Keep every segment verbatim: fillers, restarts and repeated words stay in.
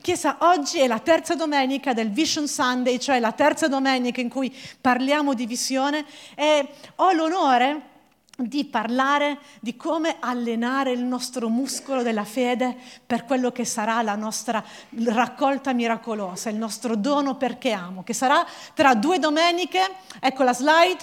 Chiesa, oggi è la terza domenica del Vision Sunday, cioè la terza domenica in cui parliamo di visione, e ho l'onore di parlare di come allenare il nostro muscolo della fede per quello che sarà la nostra raccolta miracolosa, il nostro dono perché amo, che sarà tra due domeniche. Ecco la slide.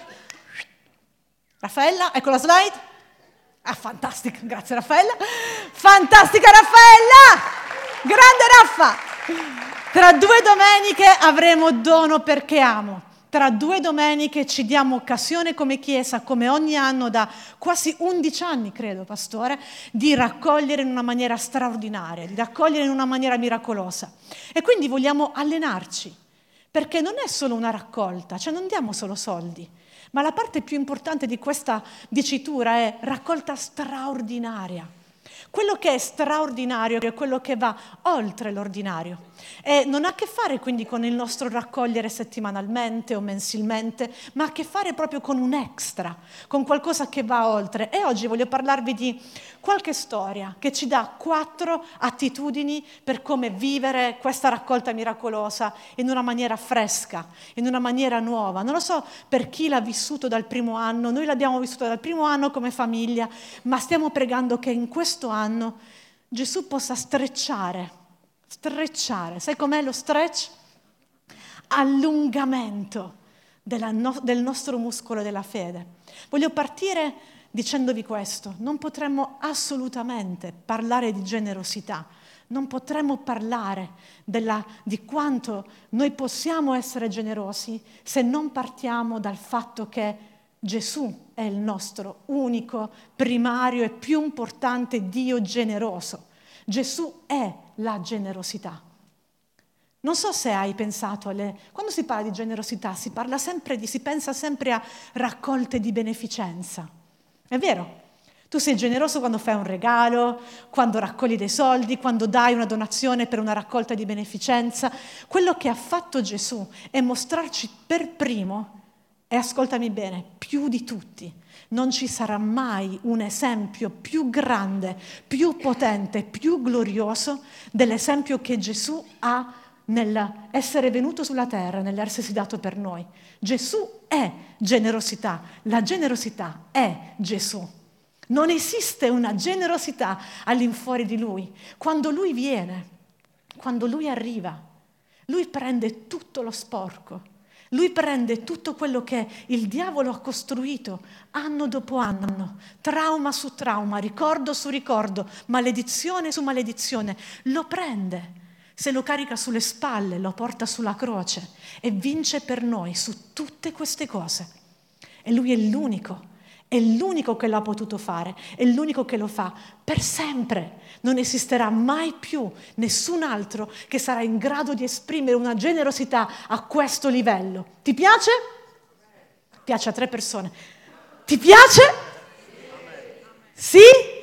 Raffaella, ecco la slide. Ah, fantastica, grazie Raffaella. Fantastica Raffaella! Grande Raffa! Tra due domeniche avremo dono perché amo. Tra due domeniche ci diamo occasione come Chiesa, come ogni anno da quasi undici anni, credo, Pastore, di raccogliere in una maniera straordinaria, di raccogliere in una maniera miracolosa. E quindi vogliamo allenarci, perché non è solo una raccolta, cioè non diamo solo soldi, ma la parte più importante di questa dicitura è raccolta straordinaria. Quello che è straordinario è quello che va oltre l'ordinario e non ha a che fare quindi con il nostro raccogliere settimanalmente o mensilmente, ma ha a che fare proprio con un extra, con qualcosa che va oltre. E oggi voglio parlarvi di qualche storia che ci dà quattro attitudini per come vivere questa raccolta miracolosa in una maniera fresca, in una maniera nuova. Non lo so per chi l'ha vissuto dal primo anno, noi l'abbiamo vissuto dal primo anno come famiglia, ma stiamo pregando che in questo anno Gesù possa strecciare, strecciare, sai com'è lo stretch? Allungamento della no- del nostro muscolo della fede. Voglio partire dicendovi questo: non potremmo assolutamente parlare di generosità, non potremmo parlare della, di quanto noi possiamo essere generosi se non partiamo dal fatto che Gesù è il nostro unico, primario e più importante Dio generoso. Gesù è la generosità. Non so se hai pensato alle... Quando si parla di generosità si parla sempre di, si pensa sempre a raccolte di beneficenza. È vero? Tu sei generoso quando fai un regalo, quando raccogli dei soldi, quando dai una donazione per una raccolta di beneficenza. Quello che ha fatto Gesù è mostrarci per primo, e ascoltami bene, più di tutti, non ci sarà mai un esempio più grande, più potente, più glorioso dell'esempio che Gesù ha nell'essere venuto sulla terra, nell'essersi dato per noi. Gesù è generosità, la generosità è Gesù. Non esiste una generosità all'infuori di Lui. Quando Lui viene, quando Lui arriva, Lui prende tutto lo sporco. Lui prende tutto quello che il diavolo ha costruito anno dopo anno, trauma su trauma, ricordo su ricordo, maledizione su maledizione. Lo prende, se lo carica sulle spalle, lo porta sulla croce e vince per noi su tutte queste cose. E Lui è l'unico. È l'unico che l'ha potuto fare, è l'unico che lo fa per sempre. Non esisterà mai più nessun altro che sarà in grado di esprimere una generosità a questo livello. Ti piace? Piace a tre persone. Ti piace? Sì?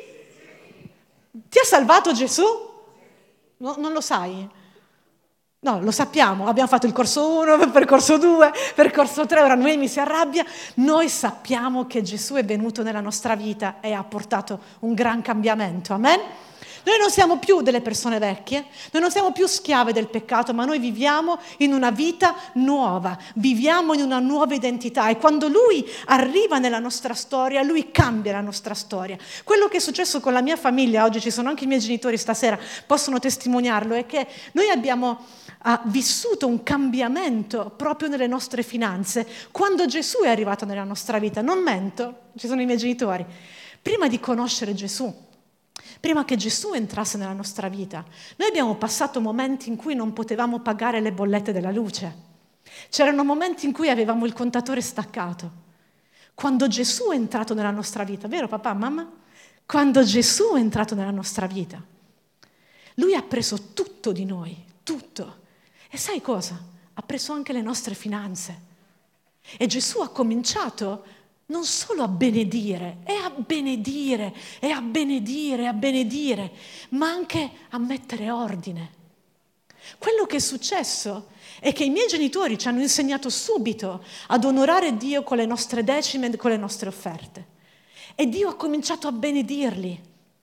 Ti ha salvato Gesù? No, non lo sai? No, lo sappiamo, abbiamo fatto il corso uno, percorso due, percorso tre, ora Noemi si arrabbia. Noi sappiamo che Gesù è venuto nella nostra vita e ha portato un gran cambiamento, amen? Noi non siamo più delle persone vecchie, noi non siamo più schiave del peccato, ma noi viviamo in una vita nuova, viviamo in una nuova identità e quando Lui arriva nella nostra storia, Lui cambia la nostra storia. Quello che è successo con la mia famiglia, oggi ci sono anche i miei genitori stasera, possono testimoniarlo, è che noi abbiamo ha vissuto un cambiamento proprio nelle nostre finanze quando Gesù è arrivato nella nostra vita. Non mento, ci sono i miei genitori. Prima di conoscere Gesù, prima che Gesù entrasse nella nostra vita, noi abbiamo passato momenti in cui non potevamo pagare le bollette della luce. C'erano momenti in cui avevamo il contatore staccato. Quando Gesù è entrato nella nostra vita, vero papà, mamma? Quando Gesù è entrato nella nostra vita, Lui ha preso tutto di noi, tutto. E sai cosa? Ha preso anche le nostre finanze. E Gesù ha cominciato non solo a benedire, e a benedire, e a benedire, e a benedire, ma anche a mettere ordine. Quello che è successo è che i miei genitori ci hanno insegnato subito ad onorare Dio con le nostre decime e con le nostre offerte. E Dio ha cominciato a benedirli.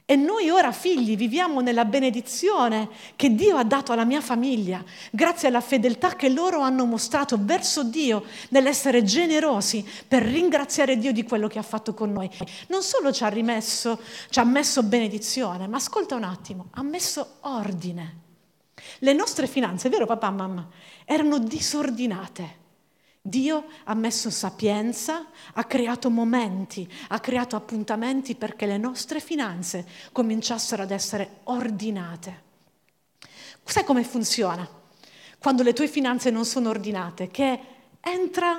E noi ora figli viviamo nella benedizione che Dio ha dato alla mia famiglia, grazie alla fedeltà che loro hanno mostrato verso Dio nell'essere generosi per ringraziare Dio di quello che ha fatto con noi. Non solo ci ha rimesso, ci ha messo benedizione, ma ascolta un attimo, ha messo ordine. Le nostre finanze, è vero papà e mamma, erano disordinate. Dio ha messo sapienza, ha creato momenti, ha creato appuntamenti perché le nostre finanze cominciassero ad essere ordinate. Sai come funziona? Quando le tue finanze non sono ordinate, che entra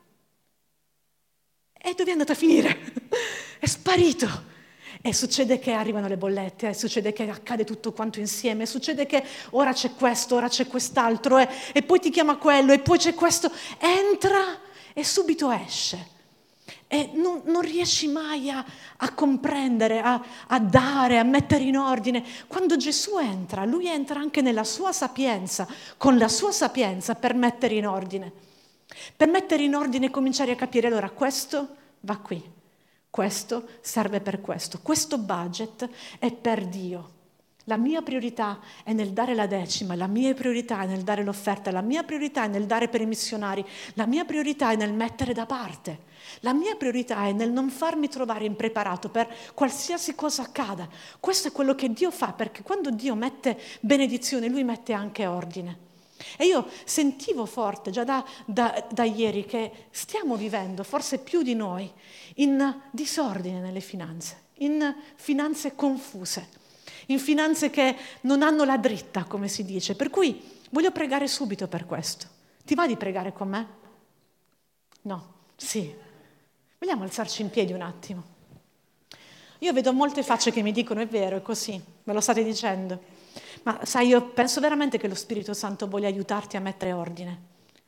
e dove è andata a finire? È sparito. E succede che arrivano le bollette, e succede che accade tutto quanto insieme, succede che ora c'è questo, ora c'è quest'altro, e, e poi ti chiama quello, e poi c'è questo. Entra e subito esce. E non, non riesci mai a, a comprendere, a, a dare, a mettere in ordine. Quando Gesù entra, lui entra anche nella sua sapienza, con la sua sapienza per mettere in ordine. Per mettere in ordine e cominciare a capire, allora questo va qui. Questo serve per questo, questo budget è per Dio. La mia priorità è nel dare la decima, la mia priorità è nel dare l'offerta, la mia priorità è nel dare per i missionari, la mia priorità è nel mettere da parte, la mia priorità è nel non farmi trovare impreparato per qualsiasi cosa accada. Questo è quello che Dio fa, perché quando Dio mette benedizione, Lui mette anche ordine. E io sentivo forte già da, da, da ieri che stiamo vivendo, forse più di noi, in disordine nelle finanze, in finanze confuse, in finanze che non hanno la dritta, come si dice. Per cui voglio pregare subito per questo. Ti va di pregare con me? No? Sì. Vogliamo alzarci in piedi un attimo? Io vedo molte facce che mi dicono è vero, è così, me lo state dicendo. Ma sai, io penso veramente che lo Spirito Santo voglia aiutarti a mettere ordine,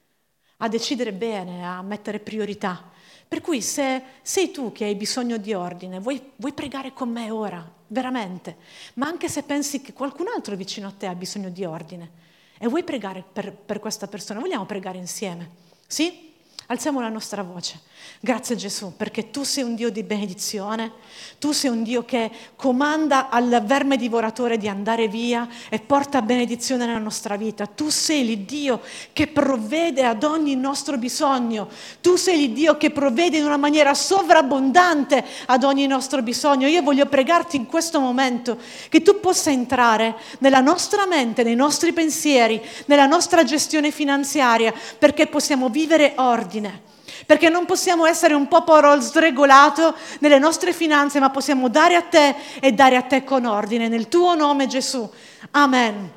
a decidere bene, a mettere priorità. Per cui se sei tu che hai bisogno di ordine, vuoi, vuoi pregare con me ora, veramente. Ma anche se pensi che qualcun altro vicino a te ha bisogno di ordine e vuoi pregare per, per questa persona, vogliamo pregare insieme? Sì? Alziamo la nostra voce. Grazie Gesù, perché tu sei un Dio di benedizione, tu sei un Dio che comanda al verme divoratore di andare via e porta benedizione nella nostra vita. Tu sei l'Iddio che provvede ad ogni nostro bisogno, tu sei l'Iddio che provvede in una maniera sovrabbondante ad ogni nostro bisogno. Io voglio pregarti in questo momento che tu possa entrare nella nostra mente, nei nostri pensieri, nella nostra gestione finanziaria, perché possiamo vivere ordine. Perché non possiamo essere un popolo sregolato nelle nostre finanze, ma possiamo dare a te e dare a te con ordine. Nel tuo nome Gesù. Amen.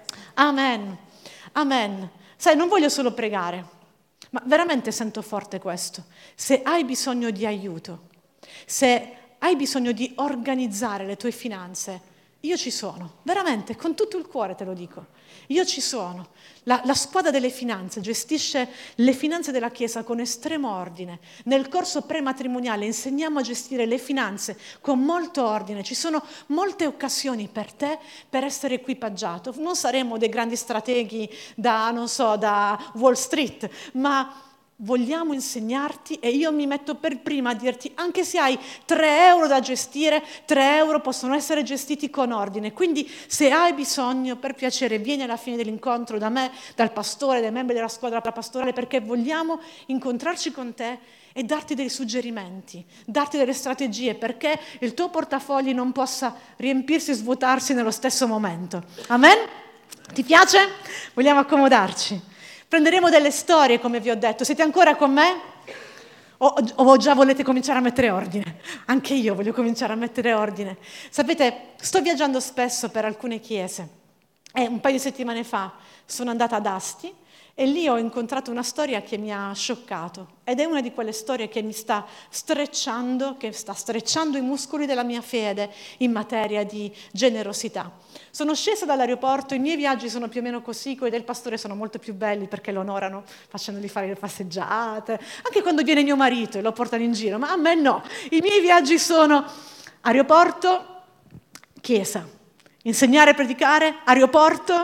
Amen. Amen. Sai, non voglio solo pregare, ma veramente sento forte questo. Se hai bisogno di aiuto, se hai bisogno di organizzare le tue finanze, io ci sono, veramente, con tutto il cuore te lo dico. Io ci sono. La, la squadra delle finanze gestisce le finanze della Chiesa con estremo ordine. Nel corso prematrimoniale insegniamo a gestire le finanze con molto ordine. Ci sono molte occasioni per te per essere equipaggiato. Non saremo dei grandi strateghi da, non so, da Wall Street, ma vogliamo insegnarti e io mi metto per prima a dirti, anche se hai tre euro da gestire, tre euro possono essere gestiti con ordine. Quindi se hai bisogno, per piacere, vieni alla fine dell'incontro da me, dal pastore, dai membri della squadra pastorale, perché vogliamo incontrarci con te e darti dei suggerimenti, darti delle strategie, perché il tuo portafogli non possa riempirsi e svuotarsi nello stesso momento. Amen? Ti piace? Vogliamo accomodarci. Prenderemo delle storie, come vi ho detto. Siete ancora con me? O, o già volete cominciare a mettere ordine? Anche io voglio cominciare a mettere ordine. Sapete, sto viaggiando spesso per alcune chiese e un paio di settimane fa sono andata ad Asti e lì ho incontrato una storia che mi ha scioccato ed è una di quelle storie che mi sta strecciando, che sta strecciando i muscoli della mia fede in materia di generosità. Sono scesa dall'aeroporto, i miei viaggi sono più o meno così, quelli del pastore sono molto più belli perché lo onorano facendogli fare le passeggiate, anche quando viene mio marito e lo portano in giro, ma a me no. I miei viaggi sono aeroporto, chiesa, insegnare e predicare, aeroporto,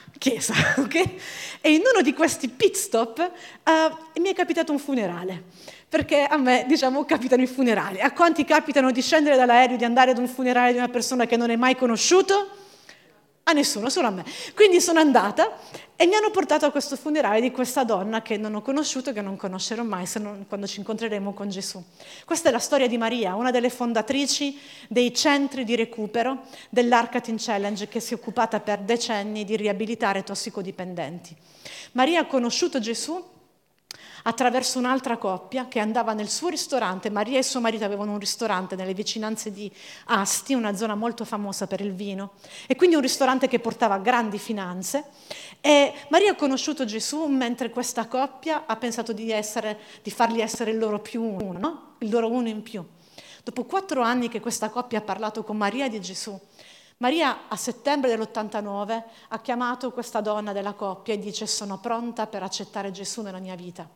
chiesa, ok? E in uno di questi pit stop uh, mi è capitato un funerale, perché a me, diciamo, capitano i funerali. A quanti capitano di scendere dall'aereo, di andare ad un funerale di una persona che non hai mai conosciuto? A nessuno, solo a me. Quindi sono andata e mi hanno portato a questo funerale di questa donna che non ho conosciuto, che non conoscerò mai se non, quando ci incontreremo con Gesù. Questa è la storia di Maria, una delle fondatrici dei centri di recupero dell'Arkatin Challenge, che si è occupata per decenni di riabilitare tossicodipendenti. Maria ha conosciuto Gesù attraverso un'altra coppia che andava nel suo ristorante. Maria e suo marito avevano un ristorante nelle vicinanze di Asti, una zona molto famosa per il vino, e quindi un ristorante che portava grandi finanze. E Maria ha conosciuto Gesù mentre questa coppia ha pensato di, essere, di fargli essere il loro più uno, no? Il loro uno in più. Dopo quattro anni che questa coppia ha parlato con Maria di Gesù, Maria a settembre dell'ottantanove ha chiamato questa donna della coppia e dice: sono pronta per accettare Gesù nella mia vita.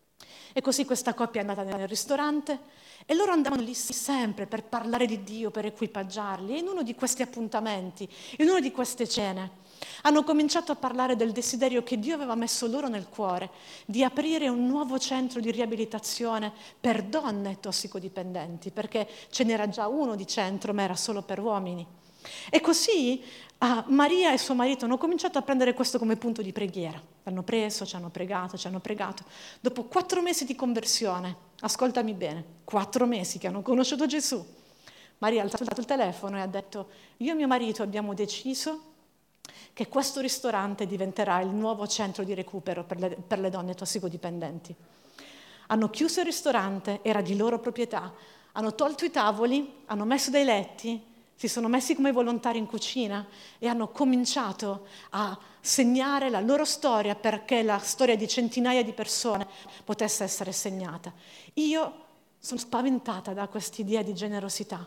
E così questa coppia è andata nel ristorante e loro andavano lì sempre per parlare di Dio, per equipaggiarli. E in uno di questi appuntamenti, in una di queste cene, hanno cominciato a parlare del desiderio che Dio aveva messo loro nel cuore di aprire un nuovo centro di riabilitazione per donne tossicodipendenti, perché ce n'era già uno di centro, ma era solo per uomini. E così ah, Maria e suo marito hanno cominciato a prendere questo come punto di preghiera. L'hanno preso, ci hanno pregato, ci hanno pregato. Dopo quattro mesi di conversione, ascoltami bene, quattro mesi che hanno conosciuto Gesù, Maria ha alzato il telefono e ha detto: io e mio marito abbiamo deciso che questo ristorante diventerà il nuovo centro di recupero per le, per le donne tossicodipendenti. Hanno chiuso il ristorante, era di loro proprietà, hanno tolto i tavoli, hanno messo dei letti, si sono messi come volontari in cucina e hanno cominciato a segnare la loro storia perché la storia di centinaia di persone potesse essere segnata. Io sono spaventata da quest'idea di generosità.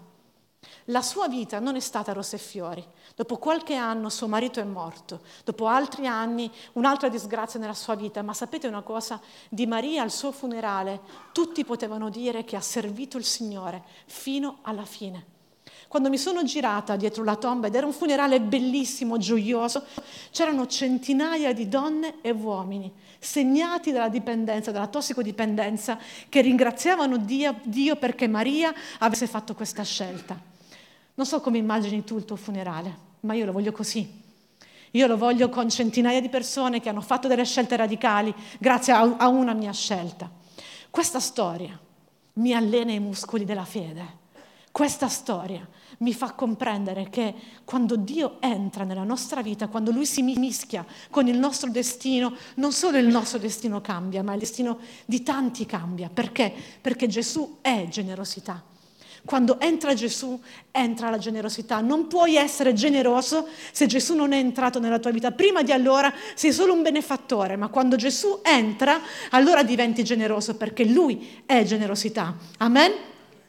La sua vita non è stata rose e fiori. Dopo qualche anno suo marito è morto, dopo altri anni un'altra disgrazia nella sua vita, ma sapete una cosa? Di Maria al suo funerale tutti potevano dire che ha servito il Signore fino alla fine. Quando mi sono girata dietro la tomba, ed era un funerale bellissimo, gioioso, c'erano centinaia di donne e uomini segnati dalla dipendenza, dalla tossicodipendenza, che ringraziavano Dio, Dio perché Maria avesse fatto questa scelta. Non so come immagini tu il tuo funerale, ma io lo voglio così. Io lo voglio con centinaia di persone che hanno fatto delle scelte radicali grazie a, a una mia scelta. Questa storia mi allena i muscoli della fede. Questa storia mi fa comprendere che quando Dio entra nella nostra vita, quando Lui si mischia con il nostro destino, non solo il nostro destino cambia, ma il destino di tanti cambia. Perché? Perché Gesù è generosità. Quando entra Gesù, entra la generosità. Non puoi essere generoso se Gesù non è entrato nella tua vita. Prima di allora sei solo un benefattore, ma quando Gesù entra, allora diventi generoso, perché Lui è generosità. Amen?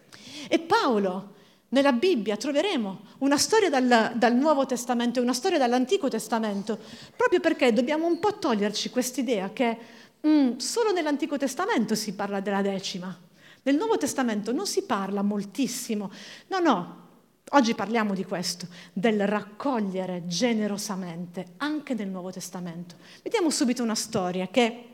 E Paolo, nella Bibbia troveremo una storia dal, dal Nuovo Testamento e una storia dall'Antico Testamento, proprio perché dobbiamo un po' toglierci quest'idea che mm, solo nell'Antico Testamento si parla della decima. Nel Nuovo Testamento non si parla moltissimo. No, no, oggi parliamo di questo, del raccogliere generosamente, anche nel Nuovo Testamento. Vediamo subito una storia che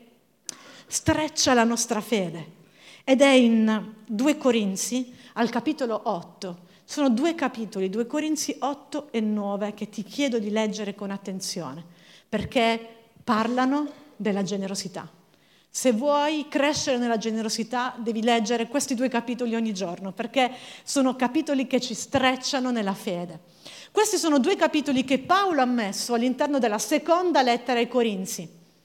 streccia la nostra fede, ed è in due Corinzi, al capitolo otto. Sono due capitoli, due Corinzi otto e nove, che ti chiedo di leggere con attenzione, perché parlano della generosità. Se vuoi crescere nella generosità, devi leggere questi due capitoli ogni giorno, perché sono capitoli che ci strecciano nella fede. Questi sono due capitoli che Paolo ha messo all'interno della seconda lettera ai Corinzi.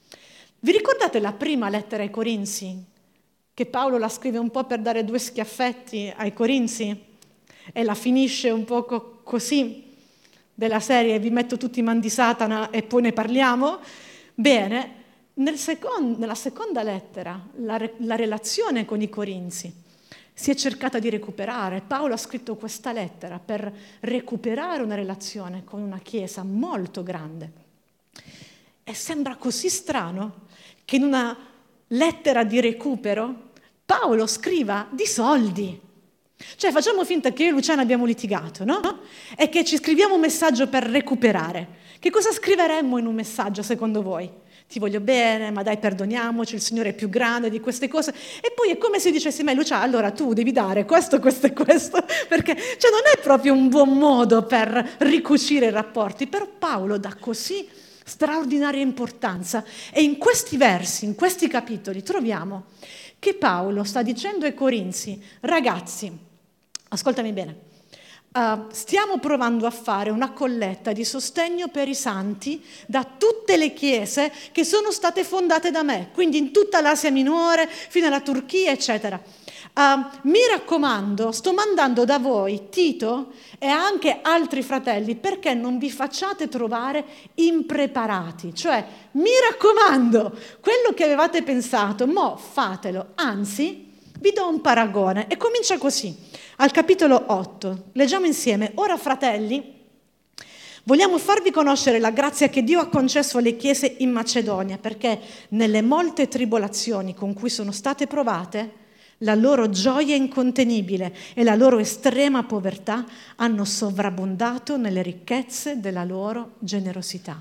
Vi ricordate la prima lettera ai Corinzi? Che Paolo la scrive un po' per dare due schiaffetti ai Corinzi e la finisce un po' co- così, della serie vi metto tutti i man di Satana e poi ne parliamo. Bene, nel second- nella seconda lettera la, re- la relazione con i Corinzi si è cercata di recuperare. Paolo ha scritto questa lettera per recuperare una relazione con una chiesa molto grande. E sembra così strano che in una lettera di recupero Paolo scriva di soldi. Cioè facciamo finta che io e Luciana abbiamo litigato, no? E che ci scriviamo un messaggio per recuperare. Che cosa scriveremmo in un messaggio secondo voi? Ti voglio bene, ma dai, perdoniamoci, il Signore è più grande di queste cose. E poi è come se dicessi, ma Lucia, allora tu devi dare questo, questo e questo, perché cioè, non è proprio un buon modo per ricucire i rapporti, però Paolo dà così straordinaria importanza e in questi versi, in questi capitoli, troviamo che Paolo sta dicendo ai Corinzi, ragazzi, ascoltami bene, Uh, stiamo provando a fare una colletta di sostegno per i santi da tutte le chiese che sono state fondate da me, quindi in tutta l'Asia Minore, fino alla Turchia, eccetera. Uh, mi raccomando, sto mandando da voi Tito e anche altri fratelli perché non vi facciate trovare impreparati. Cioè, mi raccomando, quello che avevate pensato, mo fatelo, anzi, vi do un paragone e comincia così. Al capitolo otto, leggiamo insieme, ora fratelli, vogliamo farvi conoscere la grazia che Dio ha concesso alle chiese in Macedonia, perché nelle molte tribolazioni con cui sono state provate, la loro gioia incontenibile e la loro estrema povertà hanno sovrabbondato nelle ricchezze della loro generosità.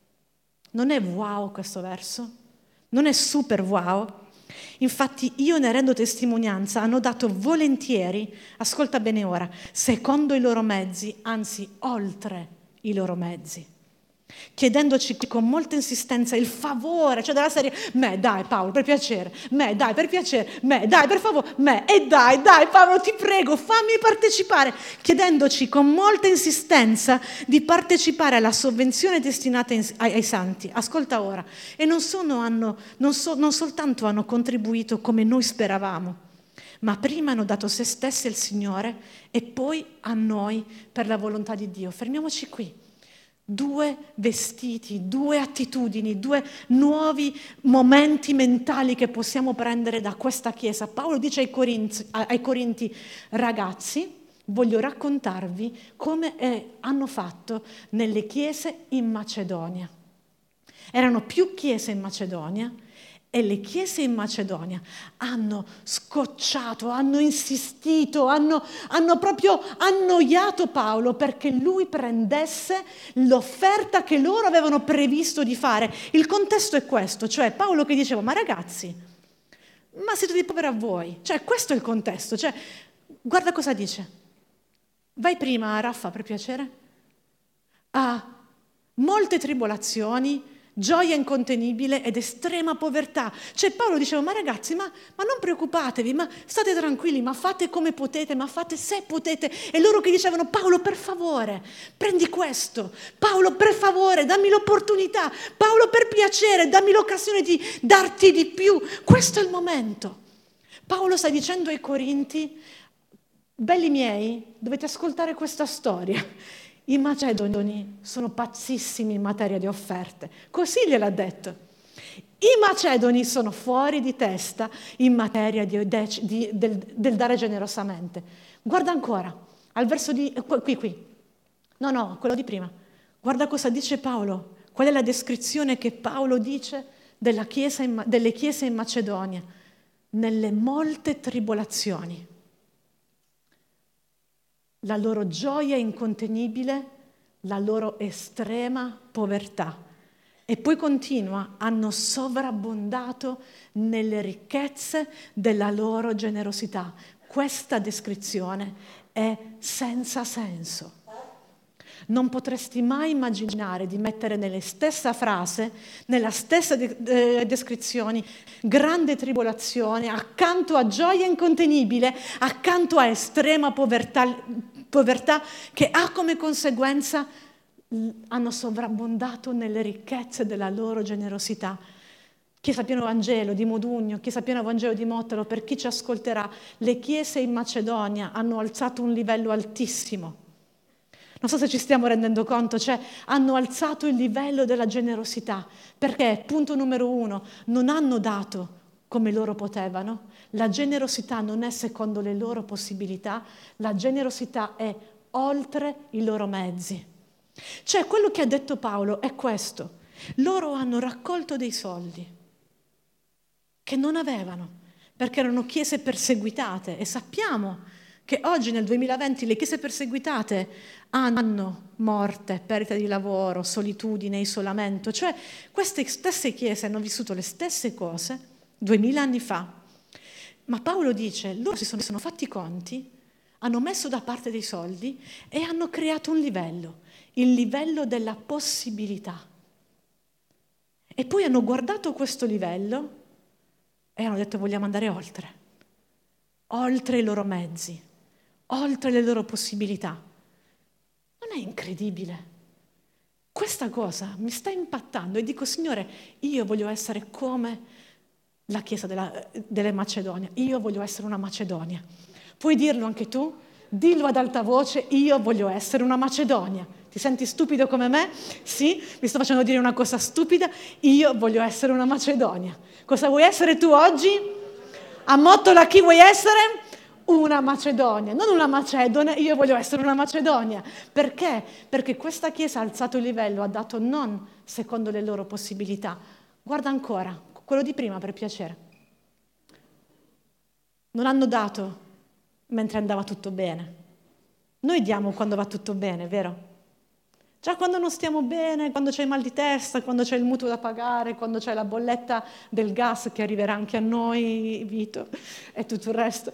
Non è wow questo verso? Non è super wow? Infatti io ne rendo testimonianza, hanno dato volentieri, ascolta bene ora, secondo i loro mezzi, anzi oltre i loro mezzi, chiedendoci con molta insistenza il favore, cioè della serie, me dai Paolo per piacere, me dai per piacere, me dai per favore, me e dai, dai Paolo ti prego fammi partecipare, chiedendoci con molta insistenza di partecipare alla sovvenzione destinata ai, ai santi. Ascolta ora, e non, sono, hanno, non, so, non soltanto hanno contribuito come noi speravamo, ma prima hanno dato se stessi al Signore e poi a noi per la volontà di Dio. Fermiamoci qui. Due vestiti, due attitudini, due nuovi momenti mentali che possiamo prendere da questa chiesa. Paolo dice ai Corinzi, ai Corinti, ragazzi, voglio raccontarvi come eh, hanno fatto nelle chiese in Macedonia. Erano più chiese in Macedonia e le chiese in Macedonia hanno scocciato, hanno insistito, hanno, hanno proprio annoiato Paolo perché lui prendesse l'offerta che loro avevano previsto di fare. Il contesto è questo, cioè Paolo che diceva, ma ragazzi, ma siete dei poveri a voi. Cioè questo è il contesto, cioè guarda cosa dice. Vai prima, Raffa, per piacere. Ah, molte tribolazioni, gioia incontenibile ed estrema povertà. Cioè Paolo diceva, ma ragazzi, ma, ma non preoccupatevi, ma state tranquilli, ma fate come potete, ma fate se potete. E loro che dicevano, Paolo per favore, prendi questo. Paolo per favore, dammi l'opportunità. Paolo per piacere, dammi l'occasione di darti di più. Questo è il momento. Paolo sta dicendo ai Corinti, belli miei, dovete ascoltare questa storia. I macedoni sono pazzissimi in materia di offerte, così gliel'ha detto. I macedoni sono fuori di testa in materia di, di, del, del dare generosamente. Guarda ancora, al verso di... qui, qui. No, no, quello di prima. Guarda cosa dice Paolo. Qual è la descrizione che Paolo dice della chiesa in, delle chiese in Macedonia? Nelle molte tribolazioni. La loro gioia incontenibile, la loro estrema povertà. E poi continua, hanno sovrabbondato nelle ricchezze della loro generosità. Questa descrizione è senza senso. Non potresti mai immaginare di mettere nella stessa frase, nella stessa de- de- descrizione, grande tribolazione, accanto a gioia incontenibile, accanto a estrema povertà, povertà che ha come conseguenza hanno sovrabbondato nelle ricchezze della loro generosità. Chiesa Pieno Vangelo di Modugno, Chiesa Pieno Vangelo di Mottolo, per chi ci ascolterà, le chiese in Macedonia hanno alzato un livello altissimo. Non so se ci stiamo rendendo conto, cioè hanno alzato il livello della generosità, perché, punto numero uno, non hanno dato come loro potevano. La generosità non è secondo le loro possibilità, la generosità è oltre i loro mezzi. Cioè quello che ha detto Paolo è questo: loro hanno raccolto dei soldi che non avevano, perché erano chiese perseguitate e sappiamo che oggi nel duemilaventi le chiese perseguitate hanno morte, perdita di lavoro, solitudine, isolamento. Cioè queste stesse chiese hanno vissuto le stesse cose duemila anni fa. Ma Paolo dice, loro si sono, si sono fatti i conti, hanno messo da parte dei soldi e hanno creato un livello, il livello della possibilità. E poi hanno guardato questo livello e hanno detto vogliamo andare oltre, oltre i loro mezzi, oltre le loro possibilità. Non è incredibile? Questa cosa mi sta impattando e dico, Signore, io voglio essere come la Chiesa della, delle Macedonia, io voglio essere una Macedonia. Puoi dirlo anche tu? Dillo ad alta voce, io voglio essere una Macedonia. Ti senti stupido come me? Sì? Mi sto facendo dire una cosa stupida? Io voglio essere una Macedonia. Cosa vuoi essere tu oggi? A Mottola chi vuoi essere? Una Macedonia, non una Macedonia, io voglio essere una Macedonia. Perché? Perché questa Chiesa ha alzato il livello, ha dato non secondo le loro possibilità. Guarda ancora, quello di prima per piacere. Non hanno dato mentre andava tutto bene. Noi diamo quando va tutto bene, vero? Già quando non stiamo bene, quando c'è il mal di testa, quando c'è il mutuo da pagare, quando c'è la bolletta del gas che arriverà anche a noi, Vito, e tutto il resto.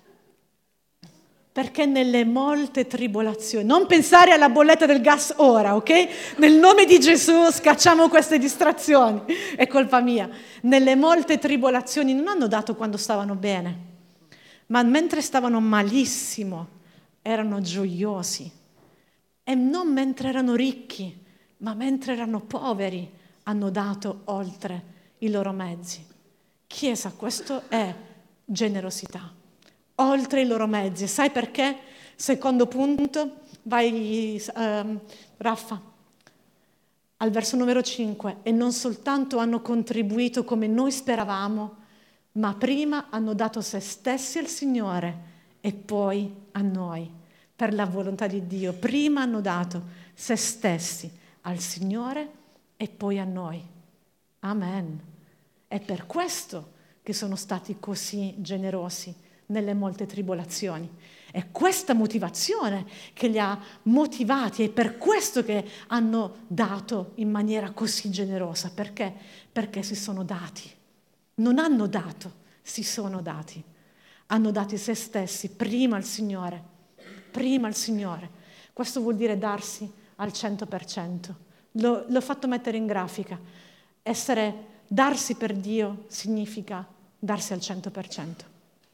Perché nelle molte tribolazioni, non pensare alla bolletta del gas ora, ok? Nel nome di Gesù scacciamo queste distrazioni, è colpa mia. Nelle molte tribolazioni non hanno dato quando stavano bene, ma mentre stavano malissimo erano gioiosi. E non mentre erano ricchi, ma mentre erano poveri hanno dato oltre i loro mezzi. Chiesa, questo è generosità. Oltre i loro mezzi. Sai perché? Secondo punto, vai um, Raffa, al verso numero cinque. E non soltanto hanno contribuito come noi speravamo, ma prima hanno dato se stessi al Signore e poi a noi, per la volontà di Dio. Prima hanno dato se stessi al Signore e poi a noi. Amen. È per questo che sono stati così generosi nelle molte tribolazioni. È questa motivazione che li ha motivati, è per questo che hanno dato in maniera così generosa. Perché? Perché si sono dati. Non hanno dato, si sono dati. Hanno dato se stessi prima al Signore, prima al Signore. Questo vuol dire darsi al cento per cento. Lo, l'ho fatto mettere in grafica. Essere, darsi per Dio significa darsi al cento per cento.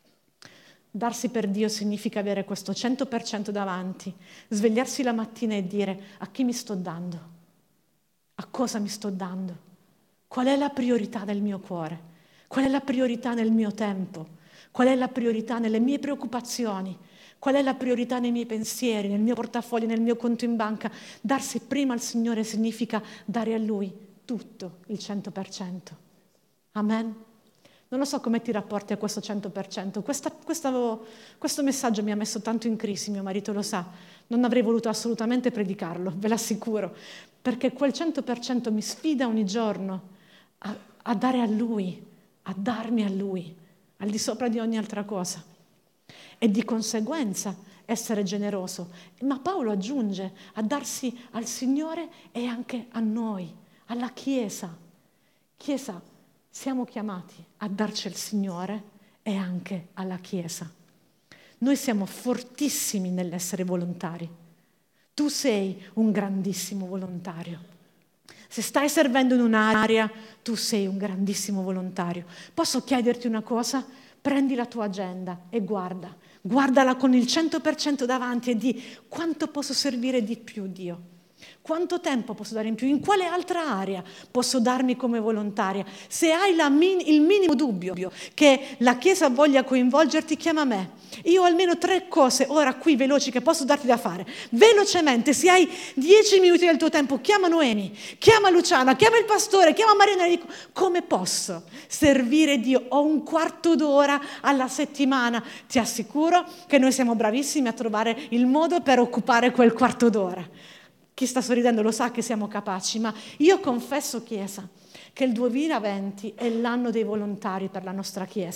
Darsi per Dio significa avere questo cento per cento davanti, svegliarsi la mattina e dire a chi mi sto dando, a cosa mi sto dando, qual è la priorità del mio cuore, qual è la priorità nel mio tempo, qual è la priorità nelle mie preoccupazioni, qual è la priorità nei miei pensieri, nel mio portafoglio, nel mio conto in banca. Darsi prima al Signore significa dare a Lui tutto, il cento per cento. Amen. Non lo so come ti rapporti a questo cento per cento. Questa, questa, questo messaggio mi ha messo tanto in crisi, mio marito lo sa. Non avrei voluto assolutamente predicarlo, ve l'assicuro, perché quel cento per cento mi sfida ogni giorno a, a dare a Lui, a darmi a Lui, al di sopra di ogni altra cosa. E di conseguenza essere generoso. Ma Paolo aggiunge a darsi al Signore e anche a noi, alla Chiesa. Chiesa, siamo chiamati a darci al Signore e anche alla Chiesa. Noi siamo fortissimi nell'essere volontari. Tu sei un grandissimo volontario. Se stai servendo in un'area, tu sei un grandissimo volontario. Posso chiederti una cosa? Prendi la tua agenda e guarda. Guardala con il cento per cento davanti e di quanto posso servire di più, Dio. Quanto tempo posso dare in più? In quale altra area posso darmi come volontaria? Se hai la min- il minimo dubbio che la Chiesa voglia coinvolgerti, chiama me. Io ho almeno tre cose ora qui veloci che posso darti da fare. Velocemente, se hai dieci minuti del tuo tempo, chiama Noemi, chiama Luciana, chiama il pastore, chiama Marina e dico come posso servire Dio? Ho un quarto d'ora alla settimana. Ti assicuro che noi siamo bravissimi a trovare il modo per occupare quel quarto d'ora. Chi sta sorridendo lo sa che siamo capaci, ma io confesso, Chiesa, che il duemilaventi è l'anno dei volontari per la nostra Chiesa.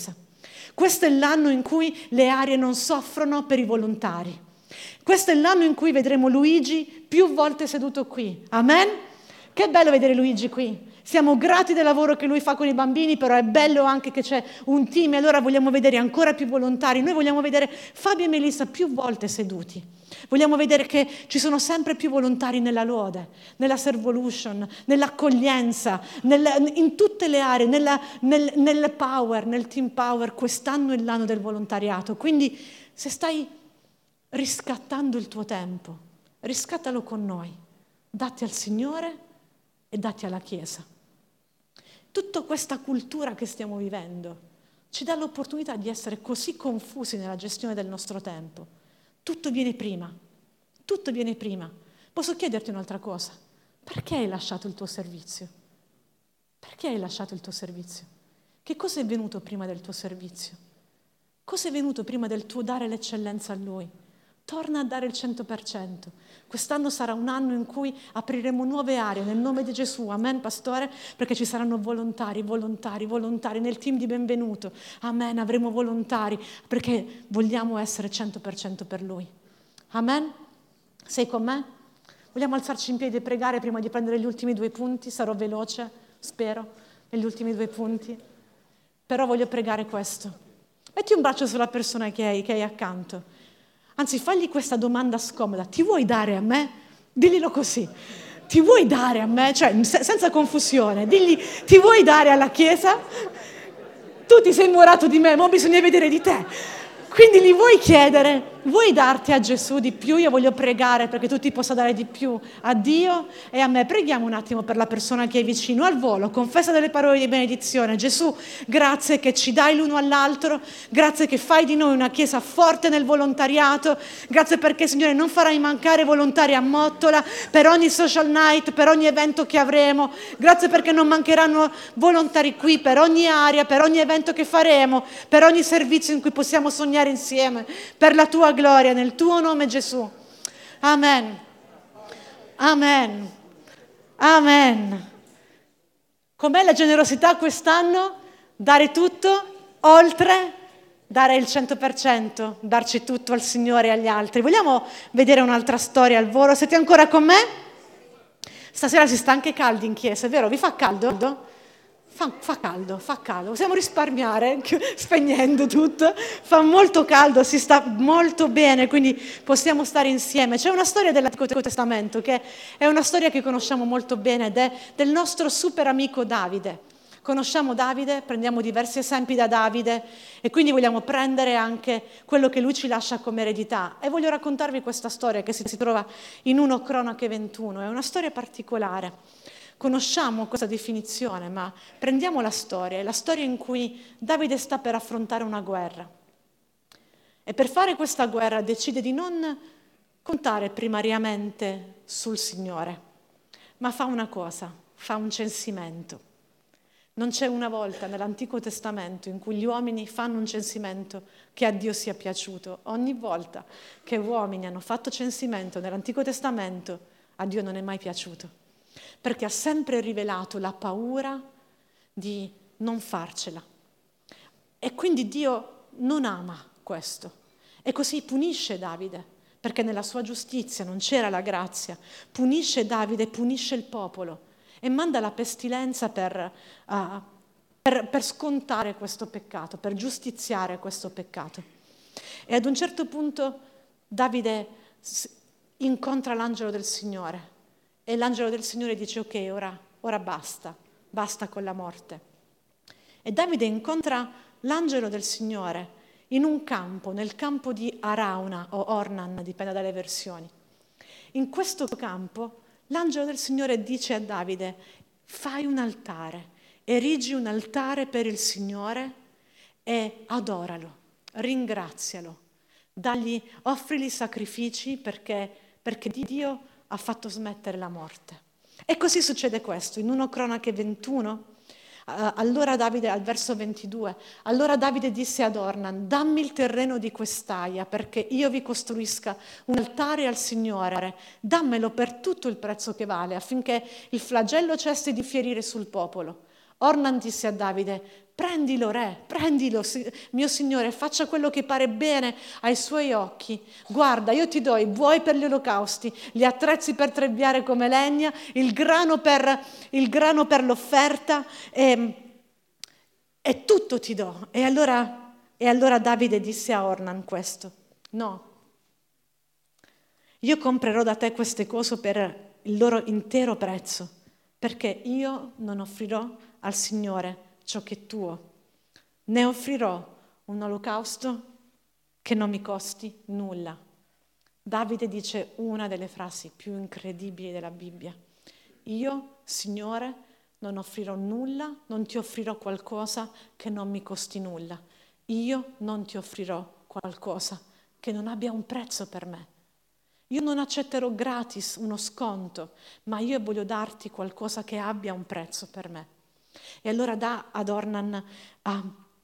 Questo è l'anno in cui le aree non soffrono per i volontari. Questo è l'anno in cui vedremo Luigi più volte seduto qui. Amen? Che bello vedere Luigi qui. Siamo grati del lavoro che lui fa con i bambini, però è bello anche che c'è un team e allora vogliamo vedere ancora più volontari. Noi vogliamo vedere Fabio e Melissa più volte seduti. Vogliamo vedere che ci sono sempre più volontari nella lode, nella servolution, nell'accoglienza, nel, in tutte le aree, nella, nel, nel power, nel team power. Quest'anno è l'anno del volontariato. Quindi se stai riscattando il tuo tempo, riscattalo con noi. Datti al Signore e datti alla Chiesa. Tutta questa cultura che stiamo vivendo ci dà l'opportunità di essere così confusi nella gestione del nostro tempo. Tutto viene prima, tutto viene prima. Posso chiederti un'altra cosa? Perché hai lasciato il tuo servizio? Perché hai lasciato il tuo servizio? Che cosa è venuto prima del tuo servizio? Cosa è venuto prima del tuo dare l'eccellenza a Lui? Torna a dare il cento per cento. Quest'anno sarà un anno in cui apriremo nuove aree nel nome di Gesù. Amen, pastore? Perché ci saranno volontari, volontari, volontari nel team di benvenuto. Amen, avremo volontari perché vogliamo essere cento per cento per Lui. Amen? Sei con me? Vogliamo alzarci in piedi e pregare prima di prendere gli ultimi due punti? Sarò veloce, spero, negli ultimi due punti. Però voglio pregare questo. Metti un braccio sulla persona che hai, che hai accanto. Anzi, fagli questa domanda scomoda. Ti vuoi dare a me? Diglielo così. Ti vuoi dare a me? Cioè, se- senza confusione. Digli, ti vuoi dare alla Chiesa? Tu ti sei innamorato di me, ma bisogna vedere di te. Quindi gli vuoi chiedere, vuoi darti a Gesù di più? Io voglio pregare perché tu ti possa dare di più a Dio e a me. Preghiamo un attimo per la persona che è vicino al volo. Confessa delle parole di benedizione. Gesù, grazie che ci dai l'uno all'altro. Grazie che fai di noi una chiesa forte nel volontariato. Grazie perché, Signore, non farai mancare volontari a Mottola per ogni social night, per ogni evento che avremo. Grazie perché non mancheranno volontari qui per ogni area, per ogni evento che faremo, per ogni servizio in cui possiamo sognare insieme, per la tua gloria, nel tuo nome Gesù. Amen. Amen. Amen. Com'è la generosità quest'anno? Dare tutto, oltre, dare il cento per cento, darci tutto al Signore e agli altri. Vogliamo vedere un'altra storia al volo? Siete ancora con me? Stasera si sta anche caldi in chiesa, è vero? Vi fa caldo? Fa, fa caldo, fa caldo, possiamo risparmiare spegnendo tutto, fa molto caldo, si sta molto bene, quindi possiamo stare insieme. C'è una storia dell'Antico Testamento che è una storia che conosciamo molto bene ed è del nostro super amico Davide. Conosciamo Davide, prendiamo diversi esempi da Davide e quindi vogliamo prendere anche quello che lui ci lascia come eredità. E voglio raccontarvi questa storia che si trova in primo Cronache ventuno, è una storia particolare. Conosciamo questa definizione, ma prendiamo la storia, è la storia in cui Davide sta per affrontare una guerra. E per fare questa guerra decide di non contare primariamente sul Signore, ma fa una cosa, fa un censimento. Non c'è una volta nell'Antico Testamento in cui gli uomini fanno un censimento che a Dio sia piaciuto. Ogni volta che uomini hanno fatto censimento nell'Antico Testamento, a Dio non è mai piaciuto. Perché ha sempre rivelato la paura di non farcela. E quindi Dio non ama questo. E così punisce Davide, perché nella sua giustizia non c'era la grazia. Punisce Davide, punisce il popolo e manda la pestilenza per, uh, per, per scontare questo peccato, per giustiziare questo peccato. E ad un certo punto Davide incontra l'angelo del Signore. E l'angelo del Signore dice, ok, ora, ora basta, basta con la morte. E Davide incontra l'angelo del Signore in un campo, nel campo di Arauna o Ornan, dipende dalle versioni. In questo campo l'angelo del Signore dice a Davide, fai un altare, erigi un altare per il Signore e adoralo, ringrazialo, dagli, offrili sacrifici perché, perché Dio ha fatto smettere la morte. E così succede questo, in primo Cronache ventuno, uh, allora Davide, al verso ventidue, allora Davide disse ad Ornan, dammi il terreno di quest'aia perché io vi costruisca un altare al Signore, dammelo per tutto il prezzo che vale, affinché il flagello cessi di fierire sul popolo. Ornan disse a Davide: prendilo re, prendilo mio signore, faccia quello che pare bene ai suoi occhi. Guarda, io ti do i buoi per gli olocausti, gli attrezzi per trebbiare come legna, il grano per, il grano per l'offerta, e, e tutto ti do. E allora, e allora Davide disse a Ornan questo: no, io comprerò da te queste cose per il loro intero prezzo, perché io non offrirò al Signore ciò che è tuo, ne offrirò un olocausto che non mi costi nulla. Davide dice una delle frasi più incredibili della Bibbia: io, Signore, non offrirò nulla, non ti offrirò qualcosa che non mi costi nulla. Io non ti offrirò qualcosa che non abbia un prezzo per me. Io non accetterò gratis uno sconto, ma io voglio darti qualcosa che abbia un prezzo per me. E allora dà ad Ornan a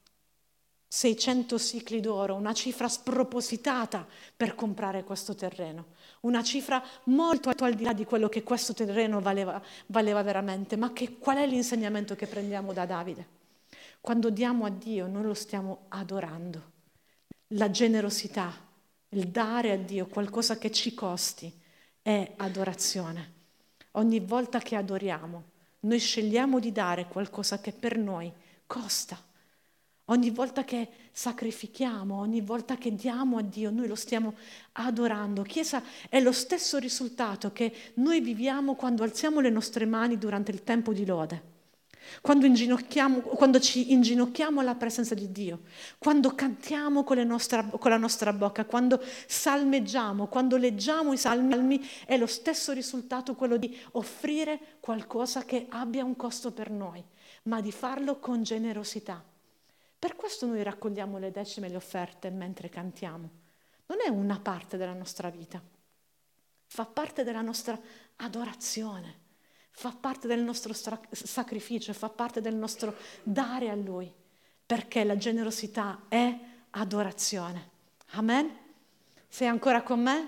seicento sicli d'oro, una cifra spropositata per comprare questo terreno, una cifra molto al di là di quello che questo terreno valeva, valeva veramente. Ma che, qual è l'insegnamento che prendiamo da Davide? Quando diamo a Dio, noi lo stiamo adorando. La generosità, il dare a Dio qualcosa che ci costi, è adorazione. Ogni volta che adoriamo, noi scegliamo di dare qualcosa che per noi costa. Ogni volta che sacrifichiamo, ogni volta che diamo a Dio, noi lo stiamo adorando. Chiesa, è lo stesso risultato che noi viviamo quando alziamo le nostre mani durante il tempo di lode, quando, inginocchiamo, quando ci inginocchiamo alla presenza di Dio, quando cantiamo con, le nostra, con la nostra bocca, quando salmeggiamo, quando leggiamo i salmi. È lo stesso risultato quello di offrire qualcosa che abbia un costo per noi, ma di farlo con generosità. Per questo noi raccogliamo le decime e le offerte mentre cantiamo. Non è una parte della nostra vita, fa parte della nostra adorazione, fa parte del nostro stra- sacrificio, fa parte del nostro dare a Lui, perché la generosità è adorazione. Amen? Sei ancora con me?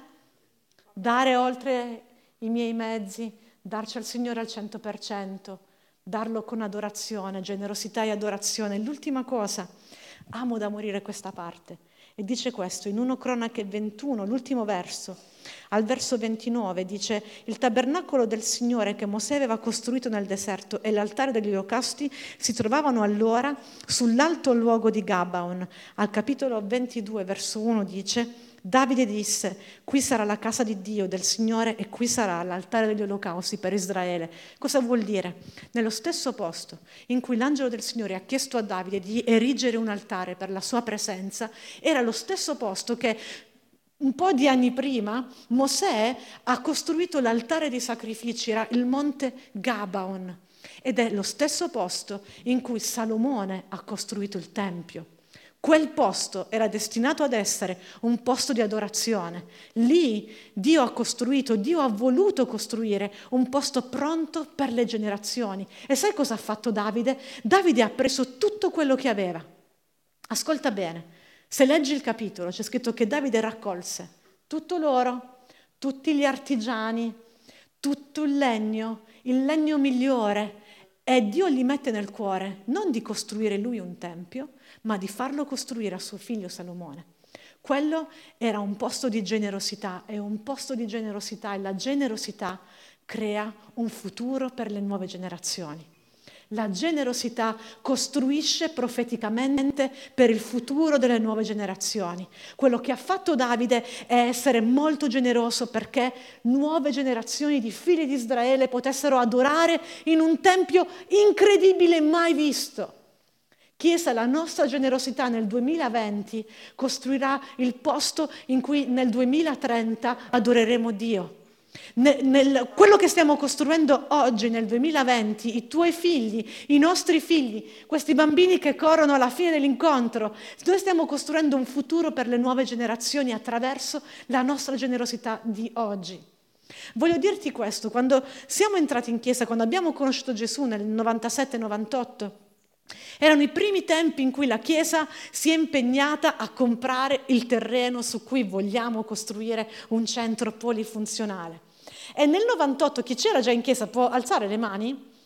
Dare oltre i miei mezzi, darci al Signore al cento per cento, darlo con adorazione, generosità e adorazione. L'ultima cosa, amo da morire questa parte, e dice questo in primo Cronache ventuno, l'ultimo verso, al verso ventinove, dice: il tabernacolo del Signore che Mosè aveva costruito nel deserto e l'altare degli olocausti si trovavano allora sull'alto luogo di Gabaon. Al capitolo ventidue, verso uno dice: Davide disse: qui sarà la casa di Dio, del Signore, e qui sarà l'altare degli olocausti per Israele. Cosa vuol dire? Nello stesso posto in cui l'angelo del Signore ha chiesto a Davide di erigere un altare per la sua presenza, era lo stesso posto che un po' di anni prima Mosè ha costruito l'altare dei sacrifici, era il monte Gabaon, ed è lo stesso posto in cui Salomone ha costruito il Tempio. Quel posto era destinato ad essere un posto di adorazione. Lì Dio ha costruito, Dio ha voluto costruire un posto pronto per le generazioni. E sai cosa ha fatto Davide? Davide ha preso tutto quello che aveva. Ascolta bene, se leggi il capitolo c'è scritto che Davide raccolse tutto l'oro, tutti gli artigiani, tutto il legno, il legno migliore, e Dio gli mette nel cuore non di costruire lui un tempio, ma di farlo costruire a suo figlio Salomone. Quello era un posto di generosità, e un posto di generosità, e la generosità crea un futuro per le nuove generazioni. La generosità costruisce profeticamente per il futuro delle nuove generazioni. Quello che ha fatto Davide è essere molto generoso perché nuove generazioni di figli di Israele potessero adorare in un tempio incredibile mai visto. Chiesa, la nostra generosità nel duemilaventi costruirà il posto in cui nel duemilatrenta adoreremo Dio. Nel, nel, quello che stiamo costruendo oggi nel duemilaventi, i tuoi figli, i nostri figli, questi bambini che corrono alla fine dell'incontro, noi stiamo costruendo un futuro per le nuove generazioni attraverso la nostra generosità di oggi. Voglio dirti questo: quando siamo entrati in chiesa, quando abbiamo conosciuto Gesù nel novantasette novantotto, erano i primi tempi in cui la Chiesa si è impegnata a comprare il terreno su cui vogliamo costruire un centro polifunzionale. E nel novantotto, chi c'era già in Chiesa può alzare le mani?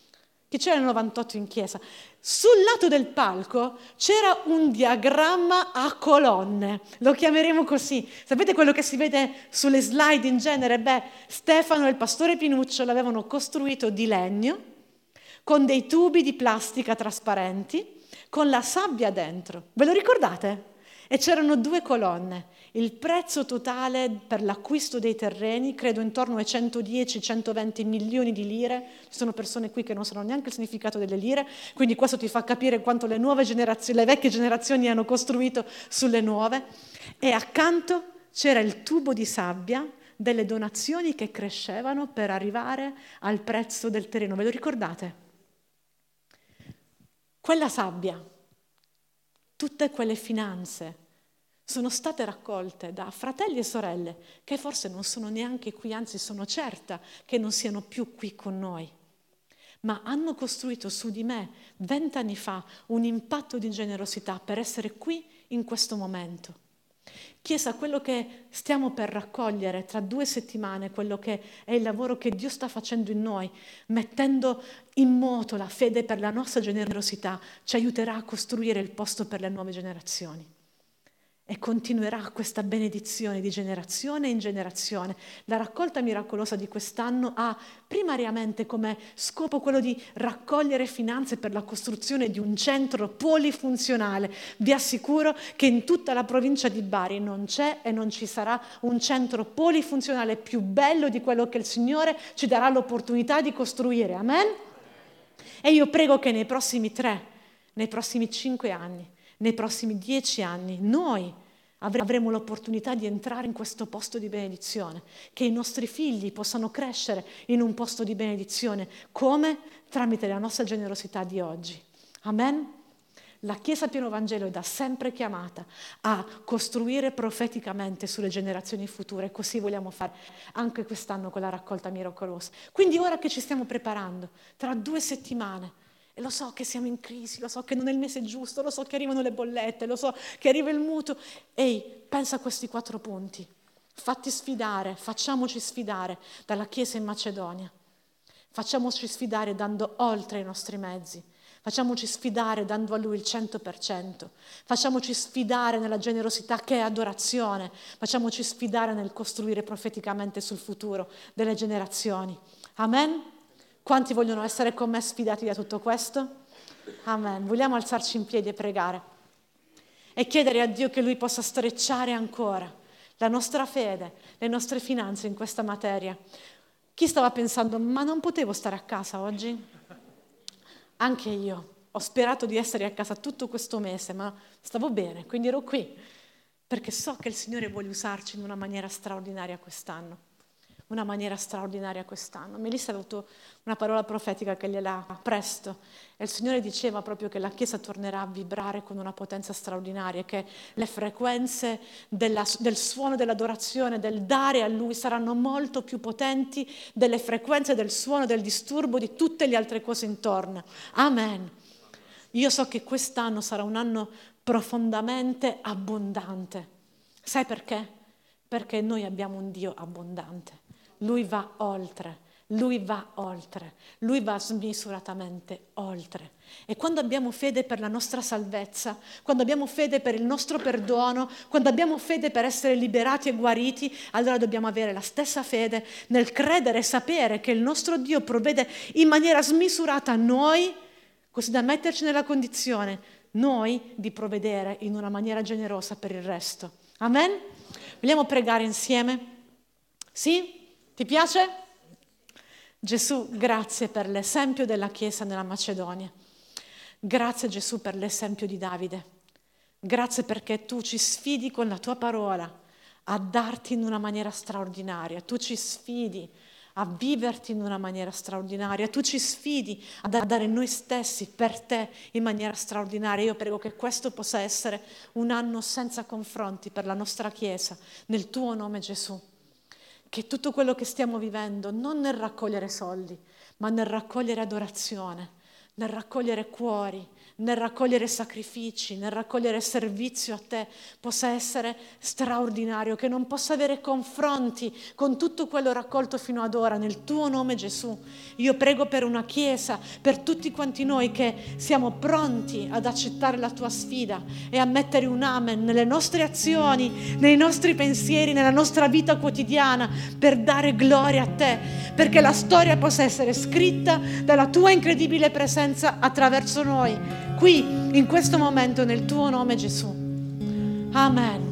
Chi c'era nel novantotto in chiesa? Sul lato del palco c'era un diagramma a colonne, lo chiameremo così. Sapete quello che si vede sulle slide in genere? Beh, Stefano e il pastore Pinuccio l'avevano costruito di legno, con dei tubi di plastica trasparenti, con la sabbia dentro. Ve lo ricordate? E c'erano due colonne. Il prezzo totale per l'acquisto dei terreni, credo intorno ai centodieci centoventi milioni di lire. Ci sono persone qui che non sanno neanche il significato delle lire, quindi questo ti fa capire quanto le nuove generazioni, le vecchie generazioni hanno costruito sulle nuove. E accanto c'era il tubo di sabbia delle donazioni che crescevano per arrivare al prezzo del terreno. Ve lo ricordate? Quella sabbia, tutte quelle finanze sono state raccolte da fratelli e sorelle che forse non sono neanche qui, anzi sono certa che non siano più qui con noi, ma hanno costruito su di me vent'anni fa un impatto di generosità per essere qui in questo momento. Chiesa, quello che stiamo per raccogliere tra due settimane, quello che è il lavoro che Dio sta facendo in noi, mettendo in moto la fede per la nostra generosità, ci aiuterà a costruire il posto per le nuove generazioni. E continuerà questa benedizione di generazione in generazione. La raccolta miracolosa di quest'anno ha primariamente come scopo quello di raccogliere finanze per la costruzione di un centro polifunzionale. Vi assicuro che in tutta la provincia di Bari non c'è e non ci sarà un centro polifunzionale più bello di quello che il Signore ci darà l'opportunità di costruire. Amen? E io prego che nei prossimi tre, nei prossimi cinque anni, nei prossimi dieci anni noi avremo l'opportunità di entrare in questo posto di benedizione, che i nostri figli possano crescere in un posto di benedizione, come? Tramite la nostra generosità di oggi. Amen? La Chiesa Pieno Vangelo è da sempre chiamata a costruire profeticamente sulle generazioni future, e così vogliamo fare anche quest'anno con la raccolta miracolosa. Quindi ora che ci stiamo preparando, tra due settimane, e lo so che siamo in crisi, lo so che non è il mese giusto, lo so che arrivano le bollette, lo so che arriva il mutuo. Ehi, pensa a questi quattro punti. Fatti sfidare, facciamoci sfidare dalla Chiesa in Macedonia. Facciamoci sfidare dando oltre i nostri mezzi. Facciamoci sfidare dando a Lui il cento per cento. Facciamoci sfidare nella generosità che è adorazione. Facciamoci sfidare nel costruire profeticamente sul futuro delle generazioni. Amen? Quanti vogliono essere con me sfidati da tutto questo? Amen. Vogliamo alzarci in piedi e pregare e chiedere a Dio che Lui possa strecciare ancora la nostra fede, le nostre finanze in questa materia. Chi stava pensando, ma non potevo stare a casa oggi? Anche io ho sperato di essere a casa tutto questo mese, ma stavo bene, quindi ero qui, perché so che il Signore vuole usarci in una maniera straordinaria quest'anno. Una maniera straordinaria quest'anno. Melissa ha avuto una parola profetica che gliela presto e il Signore diceva proprio che la Chiesa tornerà a vibrare con una potenza straordinaria, che le frequenze della, del suono dell'adorazione, del dare a Lui saranno molto più potenti delle frequenze del suono del disturbo di tutte le altre cose intorno. Amen. Io so che quest'anno sarà un anno profondamente abbondante. Sai perché? Perché noi abbiamo un Dio abbondante. Lui va oltre, Lui va oltre, Lui va smisuratamente oltre. E quando abbiamo fede per la nostra salvezza, quando abbiamo fede per il nostro perdono, quando abbiamo fede per essere liberati e guariti, allora dobbiamo avere la stessa fede nel credere e sapere che il nostro Dio provvede in maniera smisurata a noi, così da metterci nella condizione, noi, di provvedere in una maniera generosa per il resto. Amen? Vogliamo pregare insieme? Sì? Ti piace? Gesù, grazie per l'esempio della Chiesa nella Macedonia. Grazie Gesù per l'esempio di Davide. Grazie perché tu ci sfidi con la tua parola a darti in una maniera straordinaria. Tu ci sfidi a viverti in una maniera straordinaria. Tu ci sfidi a dare noi stessi per te in maniera straordinaria. Io prego che questo possa essere un anno senza confronti per la nostra Chiesa, nel tuo nome Gesù. Che tutto quello che stiamo vivendo, non nel raccogliere soldi, ma nel raccogliere adorazione, nel raccogliere cuori, nel raccogliere sacrifici, nel raccogliere servizio a te, possa essere straordinario, che non possa avere confronti con tutto quello raccolto fino ad ora, nel tuo nome Gesù. Io prego per una chiesa, per tutti quanti noi che siamo pronti ad accettare la tua sfida e a mettere un amen nelle nostre azioni, nei nostri pensieri, nella nostra vita quotidiana, per dare gloria a te, perché la storia possa essere scritta dalla tua incredibile presenza attraverso noi, qui, in questo momento, nel tuo nome Gesù. Amen.